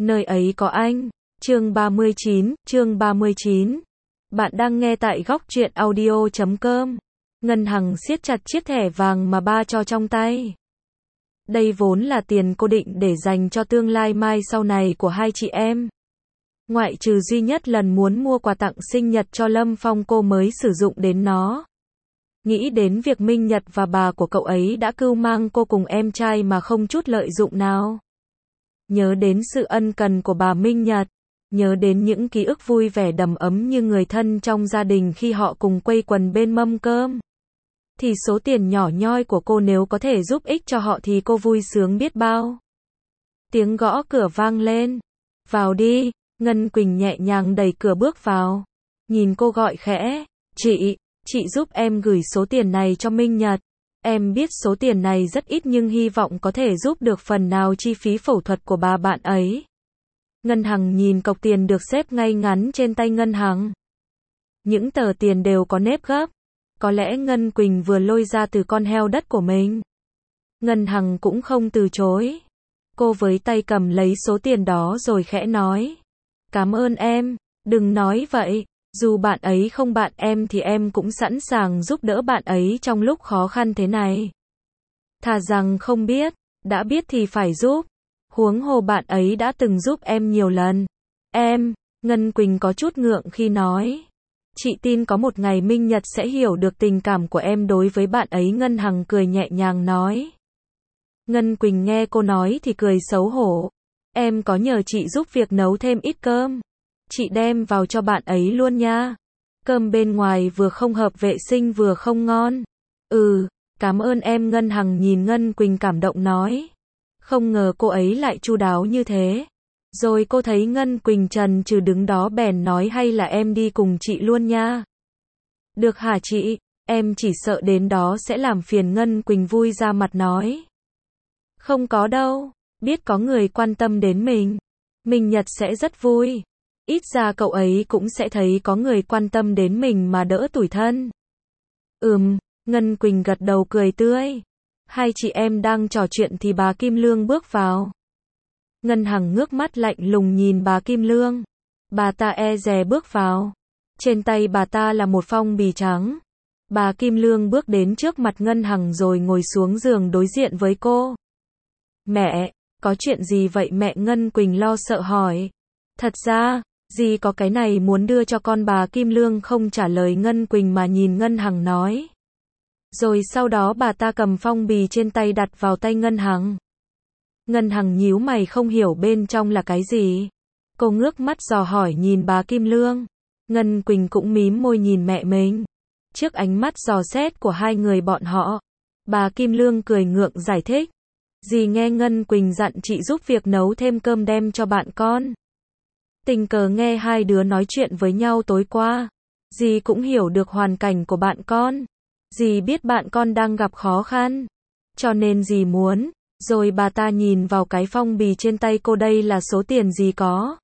Nơi ấy có anh. Chương 39. Bạn đang nghe tại góc truyện audio.com. Ngân Hằng siết chặt chiếc thẻ vàng mà ba cho trong tay. Đây vốn là tiền cô định để dành cho tương lai mai sau này của hai chị em. Ngoại trừ duy nhất lần muốn mua quà tặng sinh nhật cho Lâm Phong, cô mới sử dụng đến nó. Nghĩ đến việc Minh Nhật và bà của cậu ấy đã cưu mang cô cùng em trai mà không chút lợi dụng nào. Nhớ đến sự ân cần của bà Minh Nhật, nhớ đến những ký ức vui vẻ đầm ấm như người thân trong gia đình khi họ cùng quây quần bên mâm cơm. Thì số tiền nhỏ nhoi của cô nếu có thể giúp ích cho họ thì cô vui sướng biết bao. Tiếng gõ cửa vang lên. Vào đi. Ngân Quỳnh nhẹ nhàng đẩy cửa bước vào. Nhìn cô gọi khẽ. Chị giúp em gửi số tiền này cho Minh Nhật. Em biết số tiền này rất ít nhưng hy vọng có thể giúp được phần nào chi phí phẫu thuật của bà bạn ấy. Ngân Hằng nhìn cọc tiền được xếp ngay ngắn trên tay Ngân Hằng. Những tờ tiền đều có nếp gấp. Có lẽ Ngân Quỳnh vừa lôi ra từ con heo đất của mình. Ngân Hằng cũng không từ chối. Cô với tay cầm lấy số tiền đó rồi khẽ nói. Cảm ơn em, đừng nói vậy. Dù bạn ấy không bạn em thì em cũng sẵn sàng giúp đỡ bạn ấy trong lúc khó khăn thế này. Thà rằng không biết, đã biết thì phải giúp. Huống hồ bạn ấy đã từng giúp em nhiều lần. Ngân Quỳnh có chút ngượng khi nói. Chị tin có một ngày Minh Nhật sẽ hiểu được tình cảm của em đối với bạn ấy. Ngân Hằng cười nhẹ nhàng nói. Ngân Quỳnh nghe cô nói thì cười xấu hổ. Em có nhờ chị giúp việc nấu thêm ít cơm. Chị đem vào cho bạn ấy luôn nha. Cơm bên ngoài vừa không hợp vệ sinh vừa không ngon. Cảm ơn em. Ngân Hằng nhìn Ngân Quỳnh cảm động nói. Không ngờ cô ấy lại chu đáo như thế. Rồi cô thấy Ngân Quỳnh chần chừ đứng đó bèn nói hay là em đi cùng chị luôn nha. Được hả chị, em chỉ sợ đến đó sẽ làm phiền. Ngân Quỳnh vui ra mặt nói. Không có đâu, biết có người quan tâm đến mình. Minh Nhật sẽ rất vui. Ít ra cậu ấy cũng sẽ thấy có người quan tâm đến mình mà đỡ tủi thân. Ngân Quỳnh gật đầu cười tươi. Hai chị em đang trò chuyện thì bà Kim Lương bước vào. Ngân Hằng ngước mắt lạnh lùng nhìn bà Kim Lương. Bà ta e dè bước vào. Trên tay bà ta là một phong bì trắng. Bà Kim Lương bước đến trước mặt Ngân Hằng rồi ngồi xuống giường đối diện với cô. Mẹ, có chuyện gì vậy mẹ? Ngân Quỳnh lo sợ hỏi. Thật ra, dì có cái này muốn đưa cho con. Bà Kim Lương không trả lời Ngân Quỳnh mà nhìn Ngân Hằng nói. Rồi sau đó bà ta cầm phong bì trên tay đặt vào tay Ngân Hằng. Ngân Hằng nhíu mày không hiểu bên trong là cái gì. Cô ngước mắt dò hỏi nhìn bà Kim Lương. Ngân Quỳnh cũng mím môi nhìn mẹ mình. Trước ánh mắt dò xét của hai người bọn họ, bà Kim Lương cười ngượng giải thích. Dì nghe Ngân Quỳnh dặn chị giúp việc nấu thêm cơm đem cho bạn con. Tình cờ nghe hai đứa nói chuyện với nhau tối qua. Dì cũng hiểu được hoàn cảnh của bạn con. Dì biết bạn con đang gặp khó khăn. Cho nên dì muốn. Rồi bà ta nhìn vào cái phong bì trên tay cô. Đây là số tiền dì có.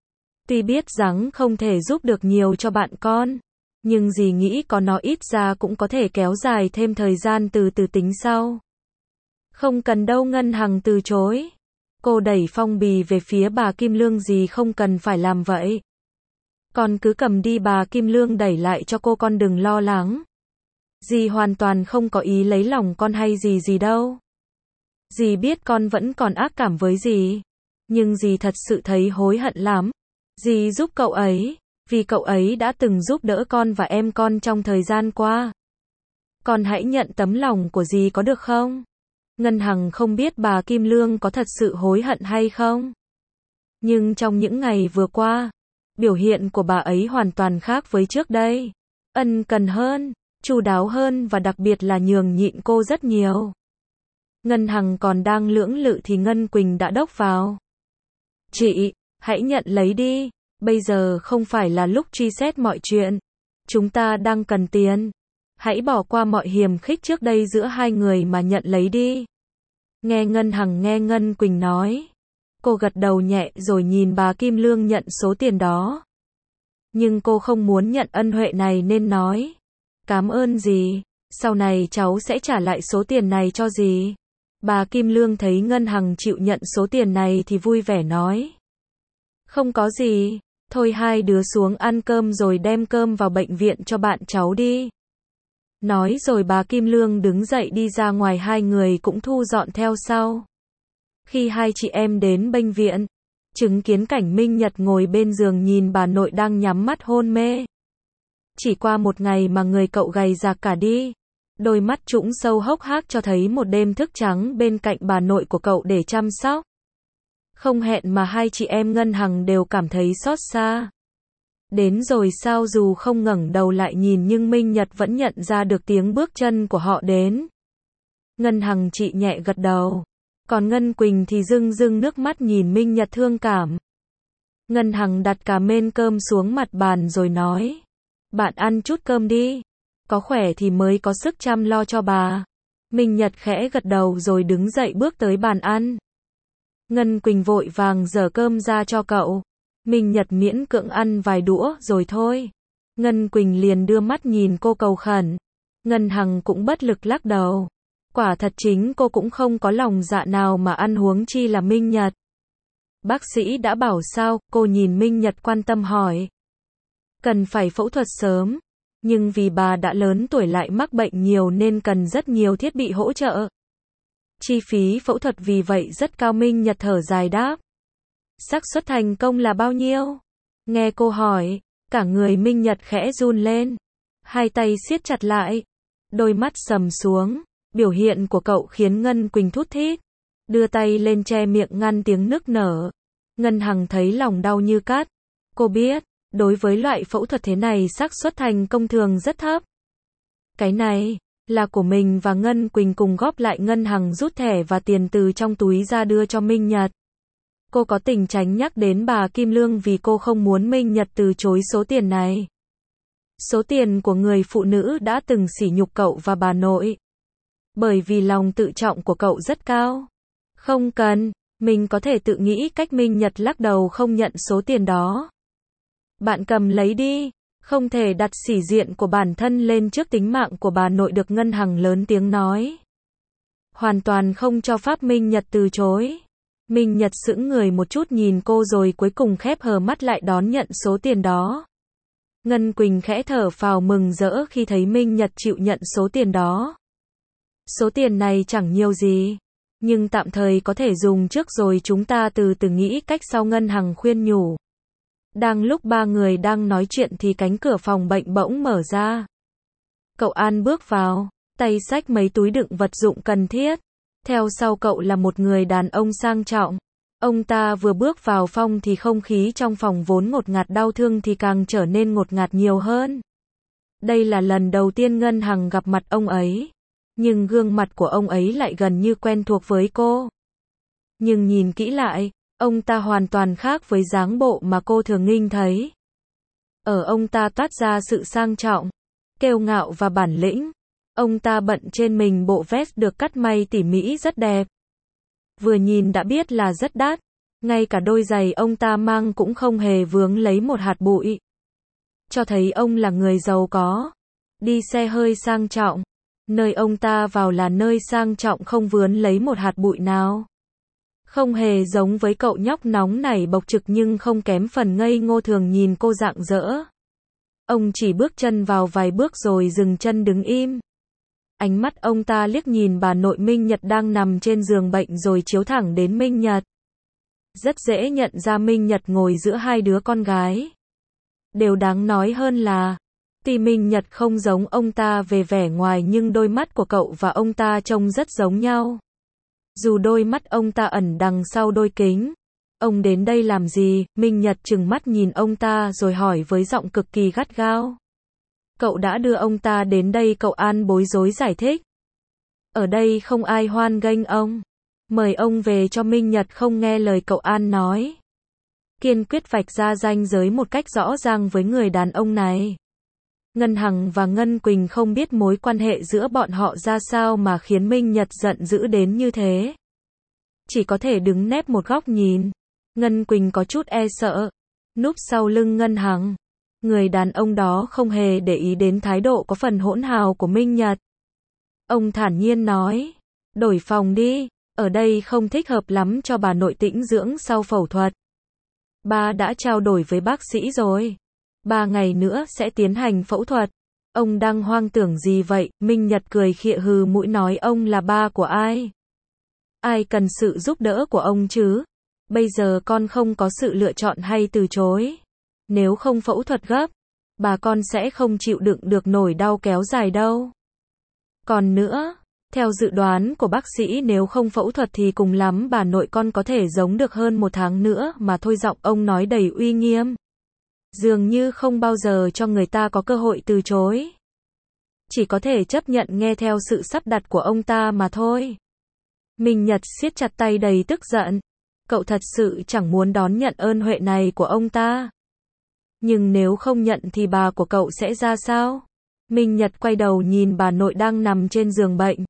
Tuy biết rằng không thể giúp được nhiều cho bạn con. Nhưng dì nghĩ có nó ít ra cũng có thể kéo dài thêm thời gian từ từ tính sau. Không cần đâu. Ngân Hằng từ chối. Cô đẩy phong bì về phía bà Kim Lương. Dì không cần phải làm vậy. Con cứ cầm đi. Bà Kim Lương đẩy lại cho cô. Con đừng lo lắng. Dì hoàn toàn không có ý lấy lòng con hay gì đâu. Dì biết con vẫn còn ác cảm với dì. Nhưng dì thật sự thấy hối hận lắm. Dì giúp cậu ấy. Vì cậu ấy đã từng giúp đỡ con và em con trong thời gian qua. Con hãy nhận tấm lòng của dì có được không? Ngân Hằng không biết bà Kim Lương có thật sự hối hận hay không. Nhưng trong những ngày vừa qua, biểu hiện của bà ấy hoàn toàn khác với trước đây. Ân cần hơn, chu đáo hơn và đặc biệt là nhường nhịn cô rất nhiều. Ngân Hằng còn đang lưỡng lự thì Ngân Quỳnh đã đốc vào. Chị, hãy nhận lấy đi. Bây giờ không phải là lúc truy xét mọi chuyện. Chúng ta đang cần tiền. Hãy bỏ qua mọi hiềm khích trước đây giữa hai người mà nhận lấy đi. Nghe Ngân Hằng nghe Ngân Quỳnh nói. Cô gật đầu nhẹ rồi nhìn bà Kim Lương nhận số tiền đó. Nhưng cô không muốn nhận ân huệ này nên nói. Cảm ơn dì. Sau này cháu sẽ trả lại số tiền này cho dì. Bà Kim Lương thấy Ngân Hằng chịu nhận số tiền này thì vui vẻ nói. Không có gì, thôi hai đứa xuống ăn cơm rồi đem cơm vào bệnh viện cho bạn cháu đi. Nói rồi bà Kim Lương đứng dậy đi ra ngoài, hai người cũng thu dọn theo sau. Khi hai chị em đến bệnh viện, chứng kiến cảnh Minh Nhật ngồi bên giường nhìn bà nội đang nhắm mắt hôn mê. Chỉ qua một ngày mà người cậu gầy rạc cả đi. Đôi mắt trũng sâu hốc hác cho thấy một đêm thức trắng bên cạnh bà nội của cậu để chăm sóc. Không hẹn mà hai chị em Ngân Hằng đều cảm thấy xót xa. Đến rồi sao dù không ngẩng đầu lại nhìn nhưng Minh Nhật vẫn nhận ra được tiếng bước chân của họ đến. Ngân Hằng chị nhẹ gật đầu. Còn Ngân Quỳnh thì rưng rưng nước mắt nhìn Minh Nhật thương cảm. Ngân Hằng đặt cả mên cơm xuống mặt bàn rồi nói. Bạn ăn chút cơm đi. Có khỏe thì mới có sức chăm lo cho bà. Minh Nhật khẽ gật đầu rồi đứng dậy bước tới bàn ăn. Ngân Quỳnh vội vàng giở cơm ra cho cậu. Minh Nhật miễn cưỡng ăn vài đũa rồi thôi. Ngân Quỳnh liền đưa mắt nhìn cô cầu khẩn. Ngân Hằng cũng bất lực lắc đầu. Quả thật chính cô cũng không có lòng dạ nào mà ăn, huống chi là Minh Nhật. Bác sĩ đã bảo sao? Cô nhìn Minh Nhật quan tâm hỏi. Cần phải phẫu thuật sớm. Nhưng vì bà đã lớn tuổi lại mắc bệnh nhiều nên cần rất nhiều thiết bị hỗ trợ. Chi phí phẫu thuật vì vậy rất cao. Minh Nhật thở dài đáp. Xác suất thành công là bao nhiêu? Nghe cô hỏi, cả người Minh Nhật khẽ run lên. Hai tay siết chặt lại. Đôi mắt sầm xuống. Biểu hiện của cậu khiến Ngân Quỳnh thút thít. Đưa tay lên che miệng ngăn tiếng nức nở. Ngân Hằng thấy lòng đau như cắt. Cô biết, đối với loại phẫu thuật thế này xác suất thành công thường rất thấp. Cái này là của mình và Ngân Quỳnh cùng góp lại. Ngân Hằng rút thẻ và tiền từ trong túi ra đưa cho Minh Nhật. Cô có tình tránh nhắc đến bà Kim Lương vì cô không muốn Minh Nhật từ chối số tiền này. Số tiền của người phụ nữ đã từng sỉ nhục cậu và bà nội. Bởi vì lòng tự trọng của cậu rất cao. Không cần, mình có thể tự nghĩ cách. Minh Nhật lắc đầu không nhận số tiền đó. Bạn cầm lấy đi, không thể đặt sĩ diện của bản thân lên trước tính mạng của bà nội được. Ngân Hằng lớn tiếng nói. Hoàn toàn không cho phép Minh Nhật từ chối. Minh Nhật sững người một chút nhìn cô rồi cuối cùng khép hờ mắt lại đón nhận số tiền đó. Ngân Quỳnh khẽ thở phào mừng rỡ khi thấy Minh Nhật chịu nhận số tiền đó. Số tiền này chẳng nhiều gì, nhưng tạm thời có thể dùng trước rồi chúng ta từ từ nghĩ cách sau. Ngân Hằng khuyên nhủ. Đang lúc ba người đang nói chuyện thì cánh cửa phòng bệnh bỗng mở ra. Cậu An bước vào, tay xách mấy túi đựng vật dụng cần thiết. Theo sau cậu là một người đàn ông sang trọng. Ông ta vừa bước vào phòng thì không khí trong phòng vốn ngột ngạt đau thương thì càng trở nên ngột ngạt nhiều hơn. Đây là lần đầu tiên Ngân Hằng gặp mặt ông ấy. Nhưng gương mặt của ông ấy lại gần như quen thuộc với cô. Nhưng nhìn kỹ lại, ông ta hoàn toàn khác với dáng bộ mà cô thường nghinh thấy. Ở ông ta toát ra sự sang trọng, kiêu ngạo và bản lĩnh. Ông ta bận trên mình bộ vest được cắt may tỉ mỉ rất đẹp. Vừa nhìn đã biết là rất đắt. Ngay cả đôi giày ông ta mang cũng không hề vướng lấy một hạt bụi. Cho thấy ông là người giàu có. Đi xe hơi sang trọng. Nơi ông ta vào là nơi sang trọng không vướng lấy một hạt bụi nào. Không hề giống với cậu nhóc nóng nảy bộc trực nhưng không kém phần ngây ngô thường nhìn cô rạng rỡ. Ông chỉ bước chân vào vài bước rồi dừng chân đứng im. Ánh mắt ông ta liếc nhìn bà nội Minh Nhật đang nằm trên giường bệnh rồi chiếu thẳng đến Minh Nhật. Rất dễ nhận ra Minh Nhật ngồi giữa hai đứa con gái. Điều đáng nói hơn là, tuy Minh Nhật không giống ông ta về vẻ ngoài nhưng đôi mắt của cậu và ông ta trông rất giống nhau. Dù đôi mắt ông ta ẩn đằng sau đôi kính. Ông đến đây làm gì? Minh Nhật trừng mắt nhìn ông ta rồi hỏi với giọng cực kỳ gắt gao. Cậu đã đưa ông ta đến đây. Cậu An bối rối giải thích. Ở đây không ai hoan nghênh ông. Mời ông về cho. Minh Nhật không nghe lời cậu An nói. Kiên quyết vạch ra ranh giới một cách rõ ràng với người đàn ông này. Ngân Hằng và Ngân Quỳnh không biết mối quan hệ giữa bọn họ ra sao mà khiến Minh Nhật giận dữ đến như thế. Chỉ có thể đứng nép một góc nhìn. Ngân Quỳnh có chút e sợ. Núp sau lưng Ngân Hằng. Người đàn ông đó không hề để ý đến thái độ có phần hỗn hào của Minh Nhật. Ông thản nhiên nói. Đổi phòng đi. Ở đây không thích hợp lắm cho bà nội tĩnh dưỡng sau phẫu thuật. Ba đã trao đổi với bác sĩ rồi. 3 ngày nữa sẽ tiến hành phẫu thuật. Ông đang hoang tưởng gì vậy? Minh Nhật cười khịa hừ mũi nói ông là ba của ai? Ai cần sự giúp đỡ của ông chứ? Bây giờ con không có sự lựa chọn hay từ chối. Nếu không phẫu thuật gấp, bà con sẽ không chịu đựng được nổi đau kéo dài đâu. Còn nữa, theo dự đoán của bác sĩ nếu không phẫu thuật thì cùng lắm bà nội con có thể sống được hơn 1 tháng nữa mà thôi, giọng ông nói đầy uy nghiêm. Dường như không bao giờ cho người ta có cơ hội từ chối. Chỉ có thể chấp nhận nghe theo sự sắp đặt của ông ta mà thôi. Minh Nhật siết chặt tay đầy tức giận. Cậu thật sự chẳng muốn đón nhận ơn huệ này của ông ta. Nhưng nếu không nhận thì bà của cậu sẽ ra sao? Minh Nhật quay đầu nhìn bà nội đang nằm trên giường bệnh.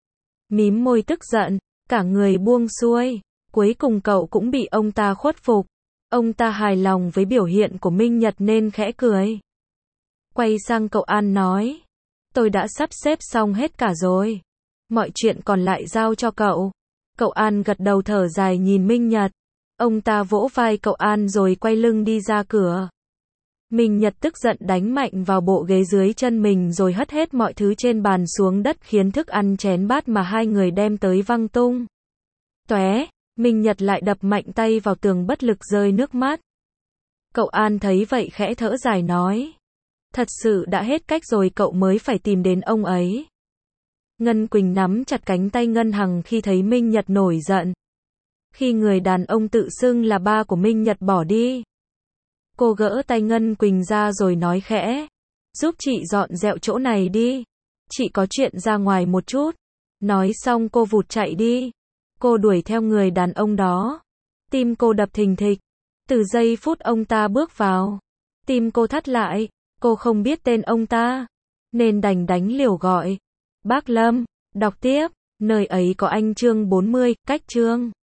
Mím môi tức giận, cả người buông xuôi. Cuối cùng cậu cũng bị ông ta khuất phục. Ông ta hài lòng với biểu hiện của Minh Nhật nên khẽ cười. Quay sang cậu An nói. Tôi đã sắp xếp xong hết cả rồi. Mọi chuyện còn lại giao cho cậu. Cậu An gật đầu thở dài nhìn Minh Nhật. Ông ta vỗ vai cậu An rồi quay lưng đi ra cửa. Minh Nhật tức giận đánh mạnh vào bộ ghế dưới chân mình rồi hất hết mọi thứ trên bàn xuống đất khiến thức ăn chén bát mà hai người đem tới văng tung tóe. Minh Nhật lại đập mạnh tay vào tường bất lực rơi nước mắt. Cậu An thấy vậy khẽ thở dài nói. Thật sự đã hết cách rồi, cậu mới phải tìm đến ông ấy. Ngân Quỳnh nắm chặt cánh tay Ngân Hằng khi thấy Minh Nhật nổi giận. Khi người đàn ông tự xưng là ba của Minh Nhật bỏ đi, cô gỡ tay Ngân Quỳnh ra rồi nói khẽ. Giúp chị dọn dẹo chỗ này đi. Chị có chuyện ra ngoài một chút. Nói xong cô vụt chạy đi. Cô đuổi theo người đàn ông đó. Tim cô đập thình thịch. Từ giây phút ông ta bước vào, tim cô thắt lại. Cô không biết tên ông ta, nên đành đánh liều gọi. Bác Lâm, đọc tiếp, nơi ấy có anh chương 40, cách chương